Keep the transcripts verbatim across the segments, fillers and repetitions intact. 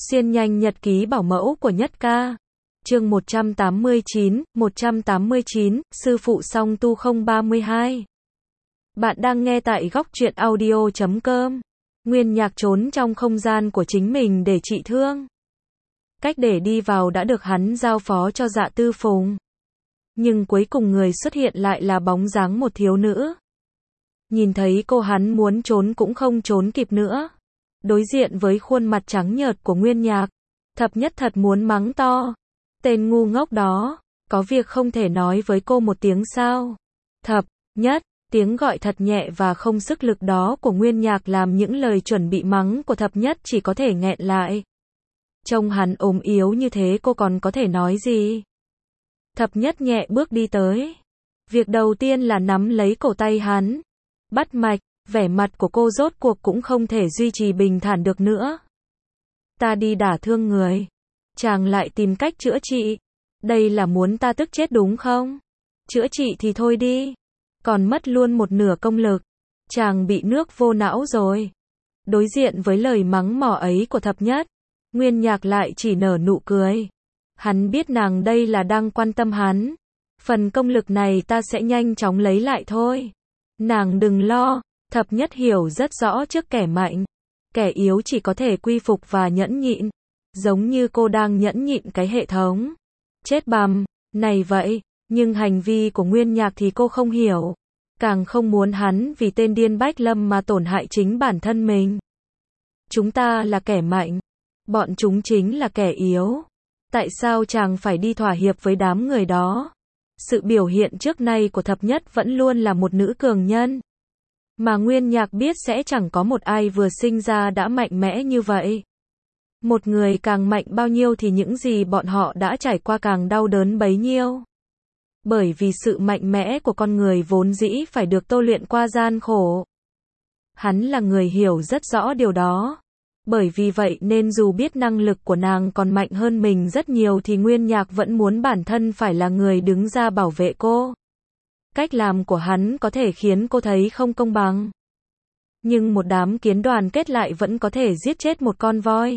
Xuyên nhanh nhật ký bảo mẫu của Nhất Ca. Chương một trăm tám mươi chín, một trăm tám mươi chín, sư phụ song tu không ba mươi hai. Bạn đang nghe tại góc truyện audio chấm com. Nguyên Nhạc trốn trong không gian của chính mình để trị thương. Cách để đi vào đã được hắn giao phó cho Dạ Tư Phùng. Nhưng cuối cùng người xuất hiện lại là bóng dáng một thiếu nữ. Nhìn thấy cô, hắn muốn trốn cũng không trốn kịp nữa. Đối diện với khuôn mặt trắng nhợt của Nguyên Nhạc, Thập Nhất thật muốn mắng to. Tên ngu ngốc đó, có việc không thể nói với cô một tiếng sao? Thập Nhất, tiếng gọi thật nhẹ và không sức lực đó của Nguyên Nhạc làm những lời chuẩn bị mắng của Thập Nhất chỉ có thể nghẹn lại. Trông hắn ốm yếu như thế cô còn có thể nói gì? Thập Nhất nhẹ bước đi tới. Việc đầu tiên là nắm lấy cổ tay hắn. Bắt mạch, vẻ mặt của cô rốt cuộc cũng không thể duy trì bình thản được nữa. Ta đi đả thương người. Chàng lại tìm cách chữa trị. Đây là muốn ta tức chết đúng không? Chữa trị thì thôi đi. Còn mất luôn một nửa công lực. Chàng bị nước vô não rồi. Đối diện với lời mắng mỏ ấy của Thập Nhất, Nguyên Nhạc lại chỉ nở nụ cười. Hắn biết nàng đây là đang quan tâm hắn. Phần công lực này ta sẽ nhanh chóng lấy lại thôi. Nàng đừng lo. Thập Nhất hiểu rất rõ trước kẻ mạnh, kẻ yếu chỉ có thể quy phục và nhẫn nhịn. Giống như cô đang nhẫn nhịn cái hệ thống chết bằm này vậy. Nhưng hành vi của Nguyên Nhạc thì cô không hiểu. Càng không muốn hắn vì tên điên Bách Lâm mà tổn hại chính bản thân mình. Chúng ta là kẻ mạnh. Bọn chúng chính là kẻ yếu. Tại sao chàng phải đi thỏa hiệp với đám người đó? Sự biểu hiện trước nay của Thập Nhất vẫn luôn là một nữ cường nhân. Mà Nguyên Nhạc biết sẽ chẳng có một ai vừa sinh ra đã mạnh mẽ như vậy. Một người càng mạnh bao nhiêu thì những gì bọn họ đã trải qua càng đau đớn bấy nhiêu. Bởi vì sự mạnh mẽ của con người vốn dĩ phải được tô luyện qua gian khổ. Hắn là người hiểu rất rõ điều đó. Bởi vì vậy nên dù biết năng lực của nàng còn mạnh hơn mình rất nhiều thì Nguyên Nhạc vẫn muốn bản thân phải là người đứng ra bảo vệ cô. Cách làm của hắn có thể khiến cô thấy không công bằng. Nhưng một đám kiến đoàn kết lại vẫn có thể giết chết một con voi.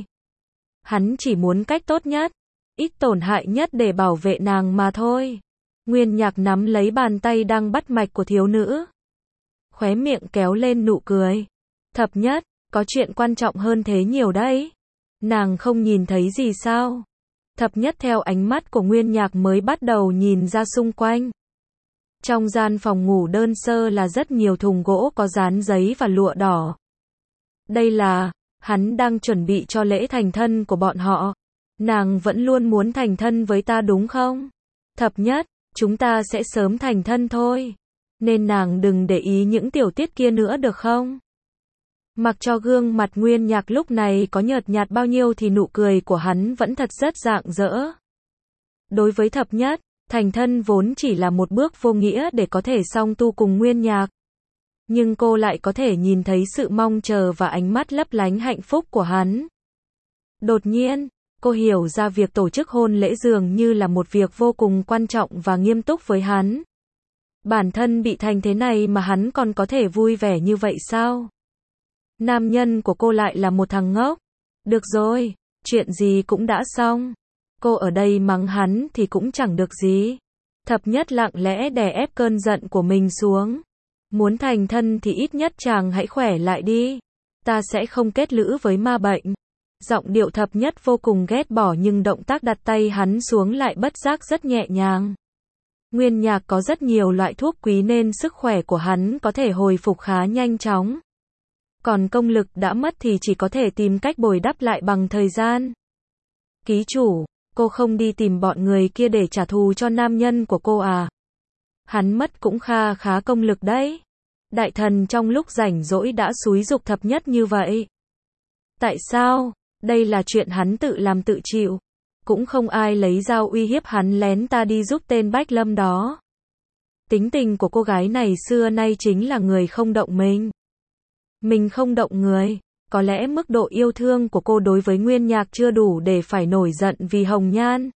Hắn chỉ muốn cách tốt nhất, ít tổn hại nhất để bảo vệ nàng mà thôi. Nguyên Nhạc nắm lấy bàn tay đang bắt mạch của thiếu nữ. Khóe miệng kéo lên nụ cười. Thập Nhất, có chuyện quan trọng hơn thế nhiều đấy. Nàng không nhìn thấy gì sao? Thập Nhất theo ánh mắt của Nguyên Nhạc mới bắt đầu nhìn ra xung quanh. Trong gian phòng ngủ đơn sơ là rất nhiều thùng gỗ có dán giấy và lụa đỏ. Đây là, hắn đang chuẩn bị cho lễ thành thân của bọn họ. Nàng vẫn luôn muốn thành thân với ta đúng không? Thập Nhất, chúng ta sẽ sớm thành thân thôi. Nên nàng đừng để ý những tiểu tiết kia nữa được không? Mặc cho gương mặt Nguyên Nhạc lúc này có nhợt nhạt bao nhiêu thì nụ cười của hắn vẫn thật rất rạng rỡ. Đối với Thập Nhất, thành thân vốn chỉ là một bước vô nghĩa để có thể song tu cùng Nguyên Nhạc. Nhưng cô lại có thể nhìn thấy sự mong chờ và ánh mắt lấp lánh hạnh phúc của hắn. Đột nhiên, cô hiểu ra việc tổ chức hôn lễ dường như là một việc vô cùng quan trọng và nghiêm túc với hắn. Bản thân bị thành thế này mà hắn còn có thể vui vẻ như vậy sao? Nam nhân của cô lại là một thằng ngốc. Được rồi, chuyện gì cũng đã xong. Cô ở đây mắng hắn thì cũng chẳng được gì. Thập Nhất lặng lẽ đè ép cơn giận của mình xuống. Muốn thành thân thì ít nhất chàng hãy khỏe lại đi. Ta sẽ không kết lữ với ma bệnh. Giọng điệu Thập Nhất vô cùng ghét bỏ nhưng động tác đặt tay hắn xuống lại bất giác rất nhẹ nhàng. Nguyên Nhạc có rất nhiều loại thuốc quý nên sức khỏe của hắn có thể hồi phục khá nhanh chóng. Còn công lực đã mất thì chỉ có thể tìm cách bồi đắp lại bằng thời gian. Ký chủ, cô không đi tìm bọn người kia để trả thù cho nam nhân của cô à? Hắn mất cũng kha khá công lực đấy. Đại thần trong lúc rảnh rỗi đã xúi giục Thập Nhất như vậy. Tại sao? Đây là chuyện hắn tự làm tự chịu. Cũng không ai lấy dao uy hiếp hắn lén ta đi giúp tên Bách Lâm đó. Tính tình của cô gái này xưa nay chính là người không động mình. Mình không động người. Có lẽ mức độ yêu thương của cô đối với Nguyên Nhạc chưa đủ để phải nổi giận vì hồng nhan.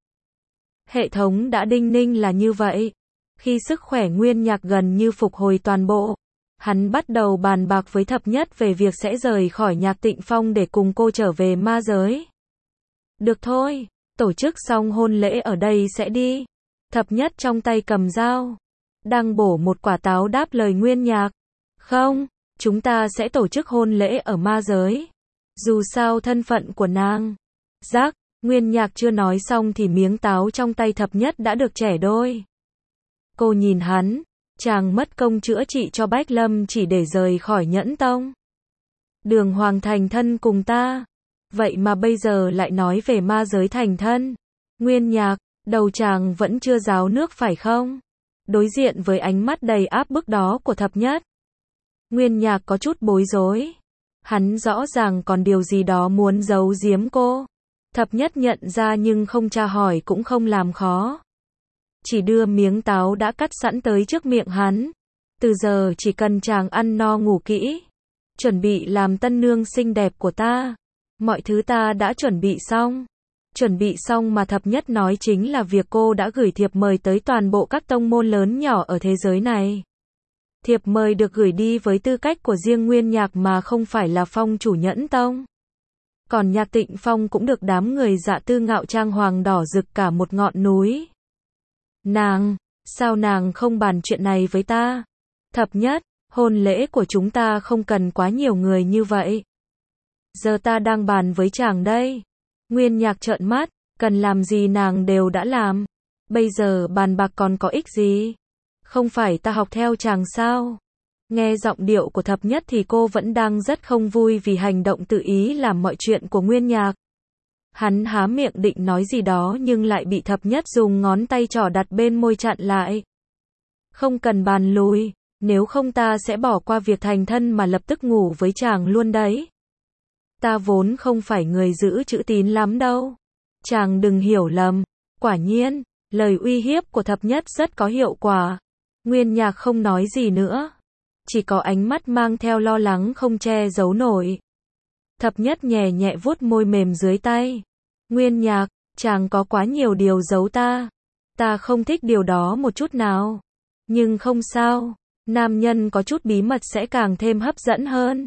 Hệ thống đã đinh ninh là như vậy. Khi sức khỏe Nguyên Nhạc gần như phục hồi toàn bộ, hắn bắt đầu bàn bạc với Thập Nhất về việc sẽ rời khỏi Nhạc Tịnh Phong để cùng cô trở về ma giới. Được thôi, tổ chức xong hôn lễ ở đây sẽ đi. Thập nhất trong tay cầm dao, đang bổ một quả táo đáp lời Nguyên Nhạc. Không, chúng ta sẽ tổ chức hôn lễ ở ma giới. Dù sao thân phận của nàng. Giác, Nguyên Nhạc chưa nói xong thì miếng táo trong tay thập nhất đã được chẻ đôi. Cô nhìn hắn, chàng mất công chữa trị cho Bách Lâm chỉ để rời khỏi Nhẫn Tông. Đường Hoàng thành thân cùng ta. Vậy mà bây giờ lại nói về ma giới thành thân. Nguyên Nhạc, đầu chàng vẫn chưa ráo nước phải không? Đối diện với ánh mắt đầy áp bức đó của thập nhất, Nguyên Nhạc có chút bối rối. Hắn rõ ràng còn điều gì đó muốn giấu giếm cô. Thập nhất nhận ra nhưng không tra hỏi cũng không làm khó. Chỉ đưa miếng táo đã cắt sẵn tới trước miệng hắn. Từ giờ chỉ cần chàng ăn no ngủ kỹ, chuẩn bị làm tân nương xinh đẹp của ta. Mọi thứ ta đã chuẩn bị xong. Chuẩn bị xong mà thập nhất nói chính là việc cô đã gửi thiệp mời tới toàn bộ các tông môn lớn nhỏ ở thế giới này. Thiệp mời được gửi đi với tư cách của riêng Nguyên Nhạc mà không phải là phong chủ Nhẫn Tông. Còn Nhạc Tịnh Phong cũng được đám người Dạ Tư Ngạo trang hoàng đỏ rực cả một ngọn núi. Nàng, sao nàng không bàn chuyện này với ta? Thập nhất, hôn lễ của chúng ta không cần quá nhiều người như vậy. Giờ ta đang bàn với chàng đây. Nguyên Nhạc trợn mắt, cần làm gì nàng đều đã làm. Bây giờ bàn bạc còn có ích gì? Không phải ta học theo chàng sao? Nghe giọng điệu của thập nhất thì cô vẫn đang rất không vui vì hành động tự ý làm mọi chuyện của Nguyên Nhạc. Hắn há miệng định nói gì đó nhưng lại bị thập nhất dùng ngón tay trỏ đặt bên môi chặn lại. Không cần bàn lùi, nếu không ta sẽ bỏ qua việc thành thân mà lập tức ngủ với chàng luôn đấy. Ta vốn không phải người giữ chữ tín lắm đâu. Chàng đừng hiểu lầm. Quả nhiên, lời uy hiếp của thập nhất rất có hiệu quả. Nguyên Nhạc không nói gì nữa. Chỉ có ánh mắt mang theo lo lắng không che giấu nổi. Thập nhất nhẹ nhẹ vuốt môi mềm dưới tay. Nguyên Nhạc, chàng có quá nhiều điều giấu ta. Ta không thích điều đó một chút nào. Nhưng không sao, nam nhân có chút bí mật sẽ càng thêm hấp dẫn hơn.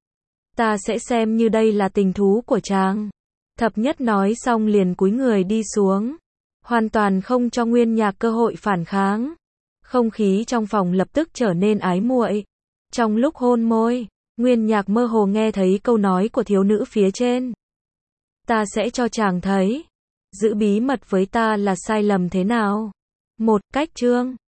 Ta sẽ xem như đây là tình thú của chàng. Thập nhất nói xong liền cúi người đi xuống. Hoàn toàn không cho Nguyên Nhạc cơ hội phản kháng. Không khí trong phòng lập tức trở nên ái muội. Trong lúc hôn môi, Nguyên Nhạc mơ hồ nghe thấy câu nói của thiếu nữ phía trên. Ta sẽ cho chàng thấy, giữ bí mật với ta là sai lầm thế nào. Một cách chương